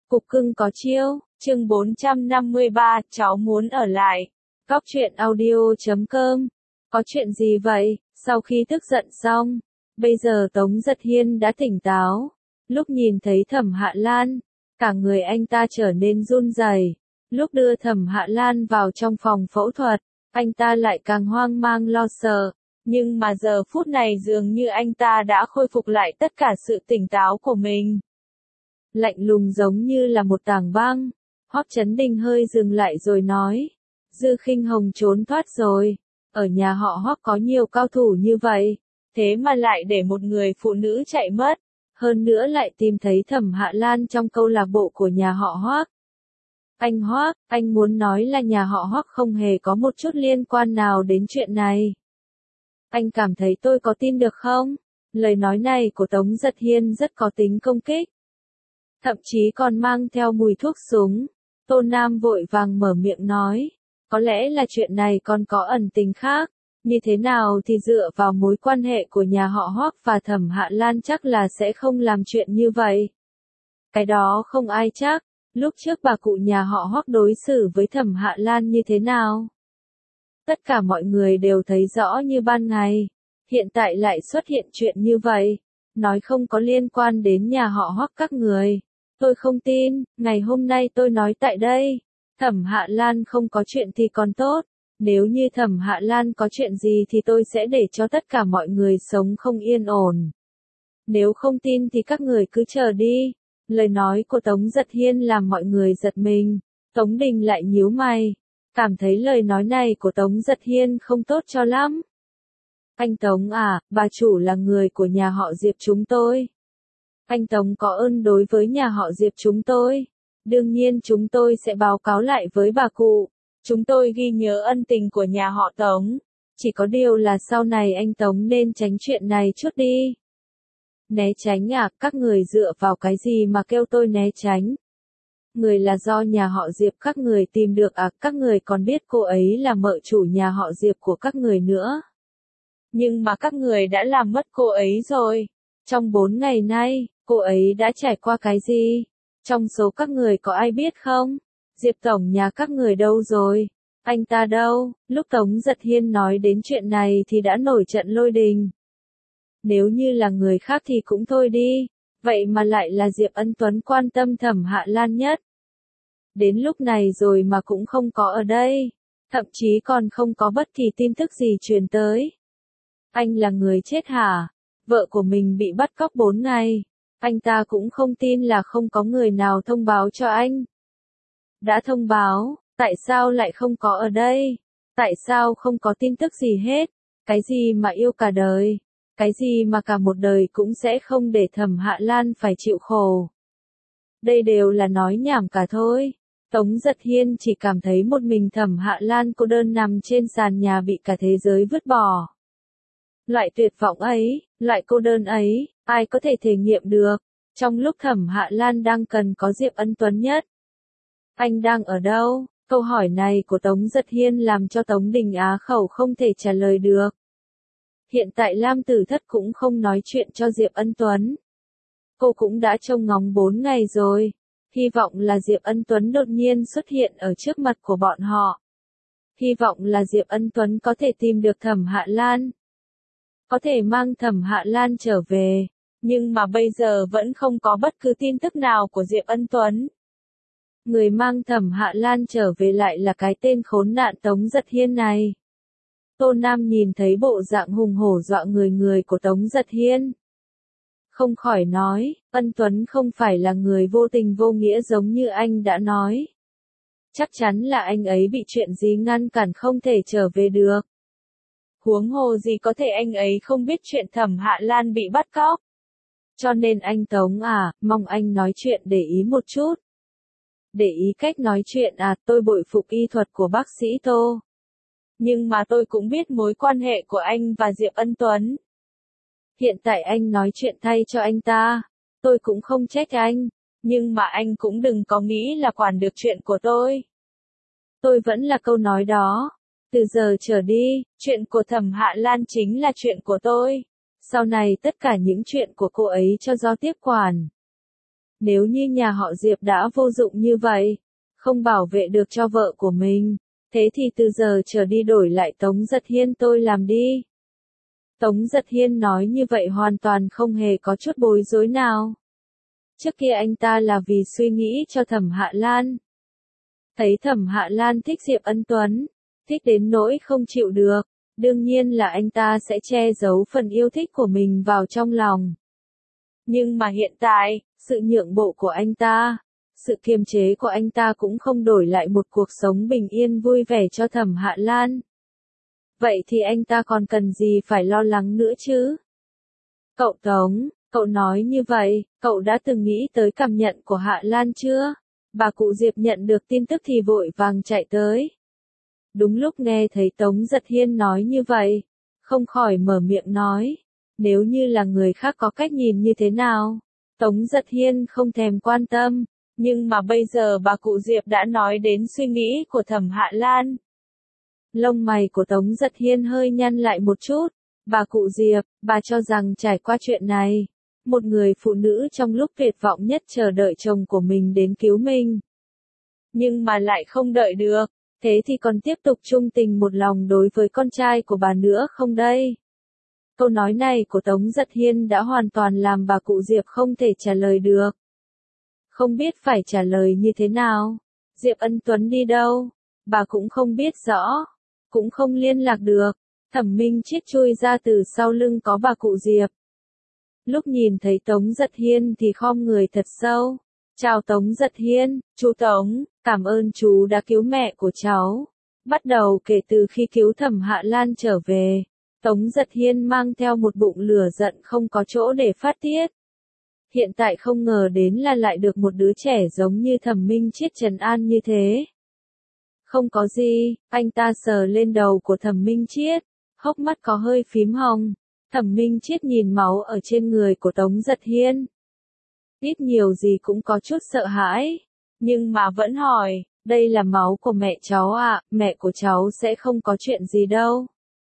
Cục cưng có chiêu, chương 453, cháu muốn ở lại. Góc truyện audio.com. Có chuyện gì vậy? Sau khi tức giận xong, bây giờ Tống Giật Hiên đã tỉnh táo. Lúc nhìn thấy Thẩm Hạ Lan, cả người anh ta trở nên run rẩy. Lúc đưa Thẩm Hạ Lan vào trong phòng phẫu thuật, anh ta lại càng hoang mang lo sợ. Nhưng mà giờ phút này dường như anh ta đã khôi phục lại tất cả sự tỉnh táo của mình. Lạnh lùng giống như là một tảng băng. Hoắc Chấn Đình hơi dừng lại rồi nói. Dư Khinh Hồng trốn thoát rồi. Ở nhà họ Hoắc có nhiều cao thủ như vậy. Thế mà lại để một người phụ nữ chạy mất. Hơn nữa lại tìm thấy Thẩm Hạ Lan trong câu lạc bộ của nhà họ Hoắc. Anh Hoắc, anh muốn nói là nhà họ Hoắc không hề có một chút liên quan nào đến chuyện này. Anh cảm thấy tôi có tin được không? Lời nói này của Tống Giật Hiên rất có tính công kích. Thậm chí còn mang theo mùi thuốc súng. Tô Nam vội vàng mở miệng nói. Có lẽ là chuyện này còn có ẩn tình khác. Như thế nào thì dựa vào mối quan hệ của nhà họ Hoắc và Thẩm Hạ Lan chắc là sẽ không làm chuyện như vậy. Cái đó không ai chắc. Lúc trước bà cụ nhà họ Hoắc đối xử với Thẩm Hạ Lan như thế nào? Tất cả mọi người đều thấy rõ như ban ngày. Hiện tại lại xuất hiện chuyện như vậy. Nói không có liên quan đến nhà họ Hoắc các người. Tôi không tin, ngày hôm nay tôi nói tại đây. Thẩm Hạ Lan không có chuyện thì còn tốt. Nếu như Thẩm Hạ Lan có chuyện gì thì tôi sẽ để cho tất cả mọi người sống không yên ổn. Nếu không tin thì các người cứ chờ đi. Lời nói của Tống Giật Hiên làm mọi người giật mình. Tống Đình lại nhíu mày. Cảm thấy lời nói này của Tống Giật Hiên không tốt cho lắm. Anh Tống à, bà chủ là người của nhà họ Diệp chúng tôi. Anh Tống có ơn đối với nhà họ Diệp chúng tôi. Đương nhiên chúng tôi sẽ báo cáo lại với bà cụ. Chúng tôi ghi nhớ ân tình của nhà họ Tống. Chỉ có điều là sau này anh Tống nên tránh chuyện này chút đi. Né tránh à, các người dựa vào cái gì mà kêu tôi né tránh? Người là do nhà họ Diệp các người tìm được à, các người còn biết cô ấy là mợ chủ nhà họ Diệp của các người nữa. Nhưng mà các người đã làm mất cô ấy rồi. Trong 4 ngày nay, cô ấy đã trải qua cái gì? Trong số các người có ai biết không? Diệp tổng nhà các người đâu rồi? Anh ta đâu? Lúc Tống Giật Hiên nói đến chuyện này thì đã nổi trận lôi đình. Nếu như là người khác thì cũng thôi đi. Vậy mà lại là Diệp Ân Tuấn quan tâm Thẩm Hạ Lan nhất. Đến lúc này rồi mà cũng không có ở đây. Thậm chí còn không có bất kỳ tin tức gì truyền tới. Anh là người chết hả? Vợ của mình bị bắt cóc 4 ngày. Anh ta cũng không tin là không có người nào thông báo cho anh. Đã thông báo, tại sao lại không có ở đây? Tại sao không có tin tức gì hết? Cái gì mà yêu cả đời? Cái gì mà cả một đời cũng sẽ không để Thẩm Hạ Lan phải chịu khổ? Đây đều là nói nhảm cả thôi. Tống Giật Hiên chỉ cảm thấy một mình Thẩm Hạ Lan cô đơn nằm trên sàn nhà bị cả thế giới vứt bỏ. Loại tuyệt vọng ấy, loại cô đơn ấy, ai có thể thể nghiệm được? Trong lúc Thẩm Hạ Lan đang cần có Diệp Ân Tuấn nhất. Anh đang ở đâu? Câu hỏi này của Tống Giật Hiên làm cho Tống Đình á khẩu không thể trả lời được. Hiện tại Lam Tử Thất cũng không nói chuyện cho Diệp Ân Tuấn. Cô cũng đã trông ngóng 4 ngày rồi. Hy vọng là Diệp Ân Tuấn đột nhiên xuất hiện ở trước mặt của bọn họ. Hy vọng là Diệp Ân Tuấn có thể tìm được Thẩm Hạ Lan. Có thể mang Thẩm Hạ Lan trở về. Nhưng mà bây giờ vẫn không có bất cứ tin tức nào của Diệp Ân Tuấn. Người mang Thẩm Hạ Lan trở về lại là cái tên khốn nạn Tống Giật Hiên này. Tô Nam nhìn thấy bộ dạng hùng hổ dọa người của Tống Giật Hiên. Không khỏi nói, Ân Tuấn không phải là người vô tình vô nghĩa giống như anh đã nói. Chắc chắn là anh ấy bị chuyện gì ngăn cản không thể trở về được. Huống hồ gì có thể anh ấy không biết chuyện Thẩm Hạ Lan bị bắt cóc. Cho nên anh Tống à, mong anh nói chuyện để ý một chút. Để ý cách nói chuyện à, tôi bội phục y thuật của bác sĩ Tô. Nhưng mà tôi cũng biết mối quan hệ của anh và Diệp Ân Tuấn. Hiện tại anh nói chuyện thay cho anh ta. Tôi cũng không trách anh. Nhưng mà anh cũng đừng có nghĩ là quản được chuyện của tôi. Tôi vẫn là câu nói đó. Từ giờ trở đi, chuyện của Thẩm Hạ Lan chính là chuyện của tôi. Sau này tất cả những chuyện của cô ấy cho do tiếp quản. Nếu như nhà họ Diệp đã vô dụng như vậy, không bảo vệ được cho vợ của mình, thế thì từ giờ trở đi đổi lại Tống Giật Hiên tôi làm đi. Tống Giật Hiên nói như vậy hoàn toàn không hề có chút bối rối nào. Trước kia anh ta là vì suy nghĩ cho Thẩm Hạ Lan. Thấy Thẩm Hạ Lan thích Diệp Ân Tuấn, thích đến nỗi không chịu được, đương nhiên là anh ta sẽ che giấu phần yêu thích của mình vào trong lòng. Nhưng mà hiện tại, sự nhượng bộ của anh ta, sự kiềm chế của anh ta cũng không đổi lại một cuộc sống bình yên vui vẻ cho Thẩm Hạ Lan. Vậy thì anh ta còn cần gì phải lo lắng nữa chứ? Cậu Tống, cậu nói như vậy, cậu đã từng nghĩ tới cảm nhận của Hạ Lan chưa? Bà cụ Diệp nhận được tin tức thì vội vàng chạy tới. Đúng lúc nghe thấy Tống Giật Hiên nói như vậy, không khỏi mở miệng nói, nếu như là người khác có cách nhìn như thế nào, Tống Giật Hiên không thèm quan tâm, nhưng mà bây giờ bà cụ Diệp đã nói đến suy nghĩ của Thẩm Hạ Lan. Lông mày của Tống Giật Hiên hơi nhăn lại một chút, bà cụ Diệp, bà cho rằng trải qua chuyện này, một người phụ nữ trong lúc tuyệt vọng nhất chờ đợi chồng của mình đến cứu mình. Nhưng mà lại không đợi được, thế thì còn tiếp tục chung tình một lòng đối với con trai của bà nữa không đây? Câu nói này của Tống Giật Hiên đã hoàn toàn làm bà cụ Diệp không thể trả lời được. Không biết phải trả lời như thế nào. Diệp Ân Tuấn đi đâu? Bà cũng không biết rõ. Cũng không liên lạc được. Thẩm Minh Chiết chui ra từ sau lưng có bà cụ Diệp. Lúc nhìn thấy Tống Giật Hiên thì khom người thật sâu. Chào Tống Giật Hiên, chú Tống, cảm ơn chú đã cứu mẹ của cháu. Bắt đầu kể từ khi cứu Thẩm Hạ Lan trở về, Tống Giật Hiên mang theo một bụng lửa giận không có chỗ để phát tiết. Hiện tại không ngờ đến là lại được một đứa trẻ giống như Thẩm Minh Chiết trấn an như thế. Không có gì, anh ta sờ lên đầu của Thẩm Minh Chiết, hốc mắt có hơi phím hồng. Thẩm Minh Chiết nhìn máu ở trên người của Tống Giật Hiên. Ít nhiều gì cũng có chút sợ hãi, nhưng mà vẫn hỏi, đây là máu của mẹ cháu ạ, mẹ của cháu sẽ không có chuyện gì đâu.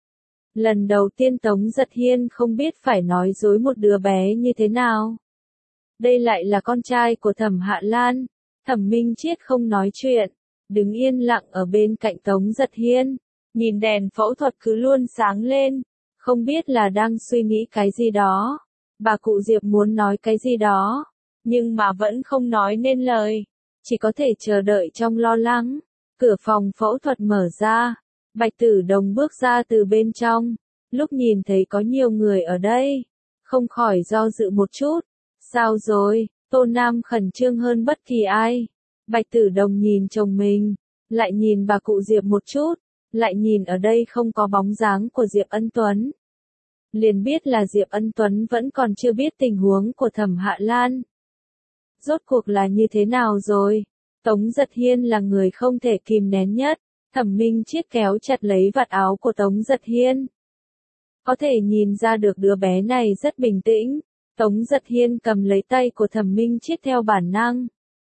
Lần đầu tiên Tống Giật Hiên không biết phải nói dối một đứa bé như thế nào. Đây lại là con trai của Thẩm Hạ Lan. Thẩm Minh Chiết không nói chuyện, đứng yên lặng ở bên cạnh Tống Giật Hiên, nhìn đèn phẫu thuật cứ luôn sáng lên, không biết là đang suy nghĩ cái gì đó. Bà cụ Diệp muốn nói cái gì đó, nhưng mà vẫn không nói nên lời, chỉ có thể chờ đợi trong lo lắng. Cửa phòng phẫu thuật mở ra, Bạch Tử Đồng bước ra từ bên trong, lúc nhìn thấy có nhiều người ở đây, không khỏi do dự một chút. Sao rồi? Tô Nam khẩn trương hơn bất kỳ ai. Bạch Tử Đồng nhìn chồng mình, lại nhìn bà cụ Diệp một chút, lại nhìn ở đây không có bóng dáng của Diệp Ân Tuấn. Liền biết là Diệp Ân Tuấn vẫn còn chưa biết tình huống của Thẩm Hạ Lan. Rốt cuộc là như thế nào rồi? Tống Giật Hiên là người không thể kìm nén nhất. Thẩm Minh Chiết kéo chặt lấy vạt áo của Tống Giật Hiên. Có thể nhìn ra được đứa bé này rất bình tĩnh. Tống Giật Hiên cầm lấy tay của Thẩm Minh Chiết theo bản năng.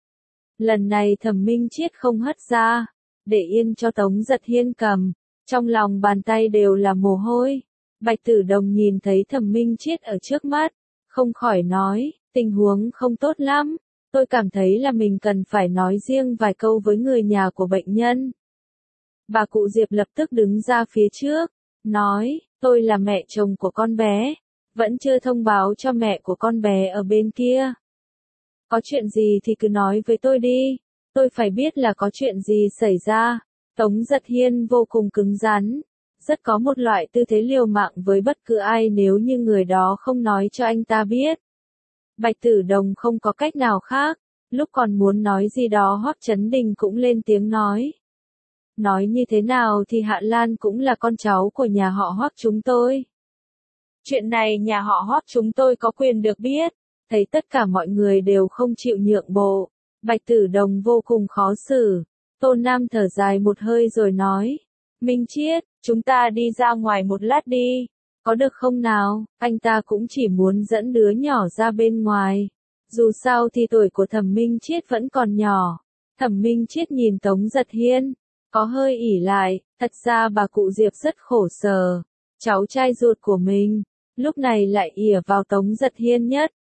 Lần này Thẩm Minh Chiết không hất ra, để yên cho Tống Giật Hiên cầm. Trong lòng bàn tay đều là mồ hôi. Bạch Tử Đồng nhìn thấy Thẩm Minh Chiết ở trước mắt, không khỏi nói, tình huống không tốt lắm. Tôi cảm thấy là mình cần phải nói riêng vài câu với người nhà của bệnh nhân. Bà cụ Diệp lập tức đứng ra phía trước, nói, tôi là mẹ chồng của con bé, vẫn chưa thông báo cho mẹ của con bé ở bên kia. Có chuyện gì thì cứ nói với tôi đi, tôi phải biết là có chuyện gì xảy ra. Tống Giật Hiên vô cùng cứng rắn, rất có một loại tư thế liều mạng với bất cứ ai nếu như người đó không nói cho anh ta biết. Bạch Tử Đồng không có cách nào khác, lúc còn muốn nói gì đó Hoắc Chấn Đình cũng lên tiếng nói. Nói như thế nào thì Hạ Lan cũng là con cháu của nhà họ Hoắc chúng tôi. Chuyện này nhà họ Hoắc chúng tôi có quyền được biết. Thấy tất cả mọi người đều không chịu nhượng bộ, Bạch Tử Đồng vô cùng khó xử. Tô Nam thở dài một hơi rồi nói, Minh Chiết, chúng ta đi ra ngoài một lát đi, có được không nào? Anh ta cũng chỉ muốn dẫn đứa nhỏ ra bên ngoài. Dù sao thì tuổi của Thẩm Minh Chiết vẫn còn nhỏ. Thẩm Minh Chiết nhìn Tống Giật Hiên, có hơi ỉ lại, thật ra bà cụ Diệp rất khổ sở. Cháu trai ruột của mình, lúc này lại ỉa vào Tống Giật Hiên nhất.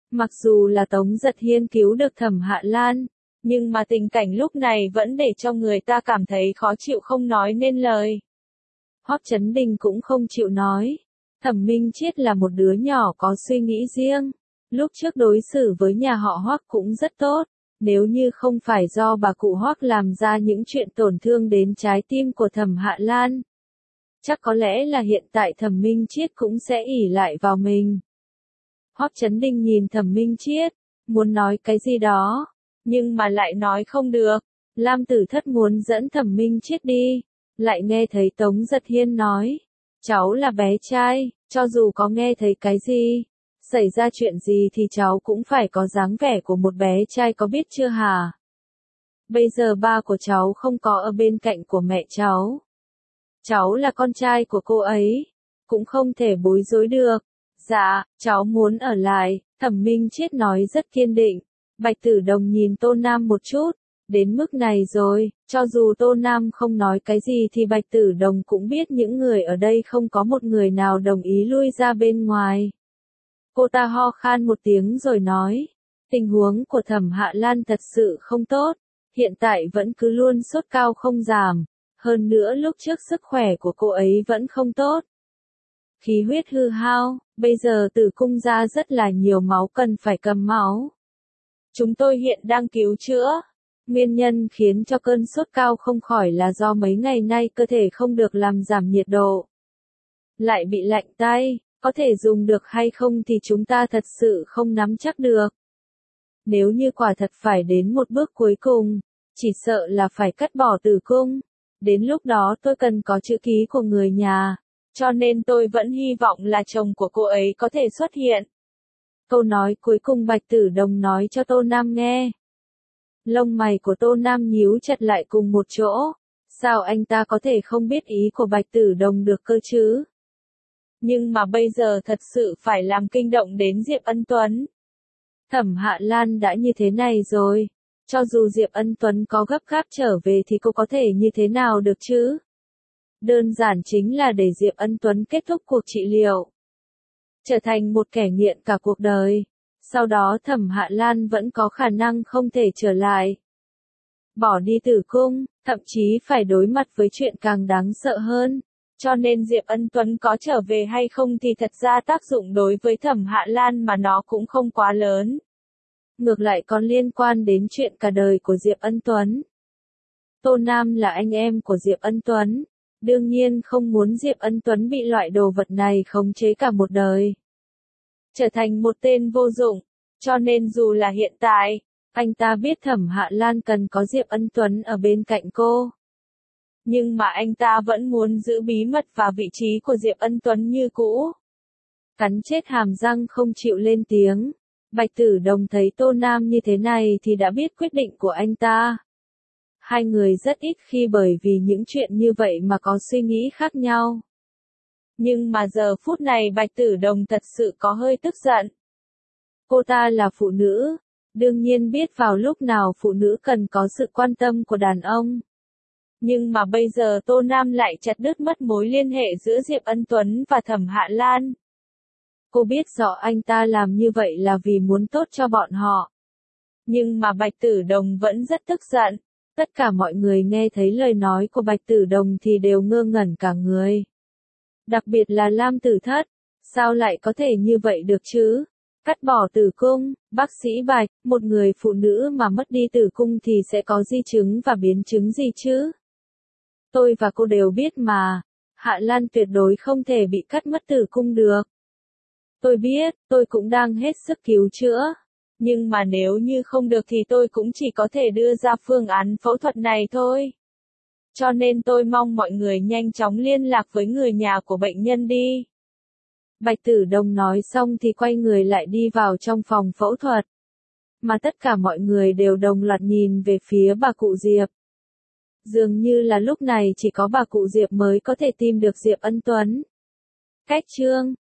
Mặc dù là Tống Giật Hiên cứu được Thẩm Hạ Lan, nhưng mà tình cảnh lúc này vẫn để cho người ta cảm thấy khó chịu không nói nên lời. Hoắc Chấn Đình cũng không chịu nói. Thẩm Minh Chiết là một đứa nhỏ có suy nghĩ riêng. Lúc trước đối xử với nhà họ Hoắc cũng rất tốt. Nếu như không phải do bà cụ Hoắc làm ra những chuyện tổn thương đến trái tim của Thẩm Hạ Lan, chắc có lẽ là hiện tại Thẩm Minh Chiết cũng sẽ ỷ lại vào mình. Hoắc Chấn Đình nhìn Thẩm Minh Chiết, muốn nói cái gì đó, nhưng mà lại nói không được. Lam Tử Thất muốn dẫn Thẩm Minh Chiết đi, lại nghe thấy Tống Giật Hiên nói, cháu là bé trai, cho dù có nghe thấy cái gì, xảy ra chuyện gì thì cháu cũng phải có dáng vẻ của một bé trai có biết chưa hả? Bây giờ ba của cháu không có ở bên cạnh của mẹ cháu. Cháu là con trai của cô ấy, cũng không thể bối rối được. Dạ, cháu muốn ở lại, Thẩm Minh Chiết nói rất kiên định. Bạch Tử Đồng nhìn Tô Nam một chút, đến mức này rồi, cho dù Tô Nam không nói cái gì thì Bạch Tử Đồng cũng biết những người ở đây không có một người nào đồng ý lui ra bên ngoài. Cô ta ho khan một tiếng rồi nói, tình huống của Thẩm Hạ Lan thật sự không tốt, hiện tại vẫn cứ luôn sốt cao không giảm, hơn nữa lúc trước sức khỏe của cô ấy vẫn không tốt. Khí huyết hư hao, bây giờ tử cung ra rất là nhiều máu cần phải cầm máu. Chúng tôi hiện đang cứu chữa. Nguyên nhân khiến cho cơn sốt cao không khỏi là do mấy ngày nay cơ thể không được làm giảm nhiệt độ. Lại bị lạnh tay, có thể dùng được hay không thì chúng ta thật sự không nắm chắc được. Nếu như quả thật phải đến một bước cuối cùng, chỉ sợ là phải cắt bỏ tử cung. Đến lúc đó tôi cần có chữ ký của người nhà, cho nên tôi vẫn hy vọng là chồng của cô ấy có thể xuất hiện. Câu nói cuối cùng Bạch Tử Đồng nói cho Tô Nam nghe. Lông mày của Tô Nam nhíu chặt lại cùng một chỗ. Sao anh ta có thể không biết ý của Bạch Tử Đồng được cơ chứ? Nhưng mà bây giờ thật sự phải làm kinh động đến Diệp Ân Tuấn. Thẩm Hạ Lan đã như thế này rồi. Cho dù Diệp Ân Tuấn có gấp gáp trở về thì cô có thể như thế nào được chứ? Đơn giản chính là để Diệp Ân Tuấn kết thúc cuộc trị liệu. Trở thành một kẻ nghiện cả cuộc đời. Sau đó Thẩm Hạ Lan vẫn có khả năng không thể trở lại. Bỏ đi tử cung, thậm chí phải đối mặt với chuyện càng đáng sợ hơn. Cho nên Diệp Ân Tuấn có trở về hay không thì thật ra tác dụng đối với Thẩm Hạ Lan mà nó cũng không quá lớn. Ngược lại còn liên quan đến chuyện cả đời của Diệp Ân Tuấn. Tô Nam là anh em của Diệp Ân Tuấn. Đương nhiên không muốn Diệp Ân Tuấn bị loại đồ vật này khống chế cả một đời. Trở thành một tên vô dụng. Cho nên dù là hiện tại, anh ta biết Thẩm Hạ Lan cần có Diệp Ân Tuấn ở bên cạnh cô. Nhưng mà anh ta vẫn muốn giữ bí mật và vị trí của Diệp Ân Tuấn như cũ. Cắn chết hàm răng không chịu lên tiếng. Bạch Tử Đồng thấy Tô Nam như thế này thì đã biết quyết định của anh ta. Hai người rất ít khi bởi vì những chuyện như vậy mà có suy nghĩ khác nhau. Nhưng mà giờ phút này Bạch Tử Đồng thật sự có hơi tức giận. Cô ta là phụ nữ, đương nhiên biết vào lúc nào phụ nữ cần có sự quan tâm của đàn ông. Nhưng mà bây giờ Tô Nam lại chặt đứt mất mối liên hệ giữa Diệp Ân Tuấn và Thẩm Hạ Lan. Cô biết rõ anh ta làm như vậy là vì muốn tốt cho bọn họ. Nhưng mà Bạch Tử Đồng vẫn rất tức giận. Tất cả mọi người nghe thấy lời nói của Bạch Tử Đồng thì đều ngơ ngẩn cả người. Đặc biệt là Lam Tử Thất. Sao lại có thể như vậy được chứ? Cắt bỏ tử cung, bác sĩ Bạch, một người phụ nữ mà mất đi tử cung thì sẽ có di chứng và biến chứng gì chứ? Tôi và cô đều biết mà, Hạ Lan tuyệt đối không thể bị cắt mất tử cung được. Tôi biết, tôi cũng đang hết sức cứu chữa. Nhưng mà nếu như không được thì tôi cũng chỉ có thể đưa ra phương án phẫu thuật này thôi. Cho nên tôi mong mọi người nhanh chóng liên lạc với người nhà của bệnh nhân đi. Bạch Tử Đồng nói xong thì quay người lại đi vào trong phòng phẫu thuật. Mà tất cả mọi người đều đồng loạt nhìn về phía bà cụ Diệp. Dường như là lúc này chỉ có bà cụ Diệp mới có thể tìm được Diệp Ân Tuấn. Cách chương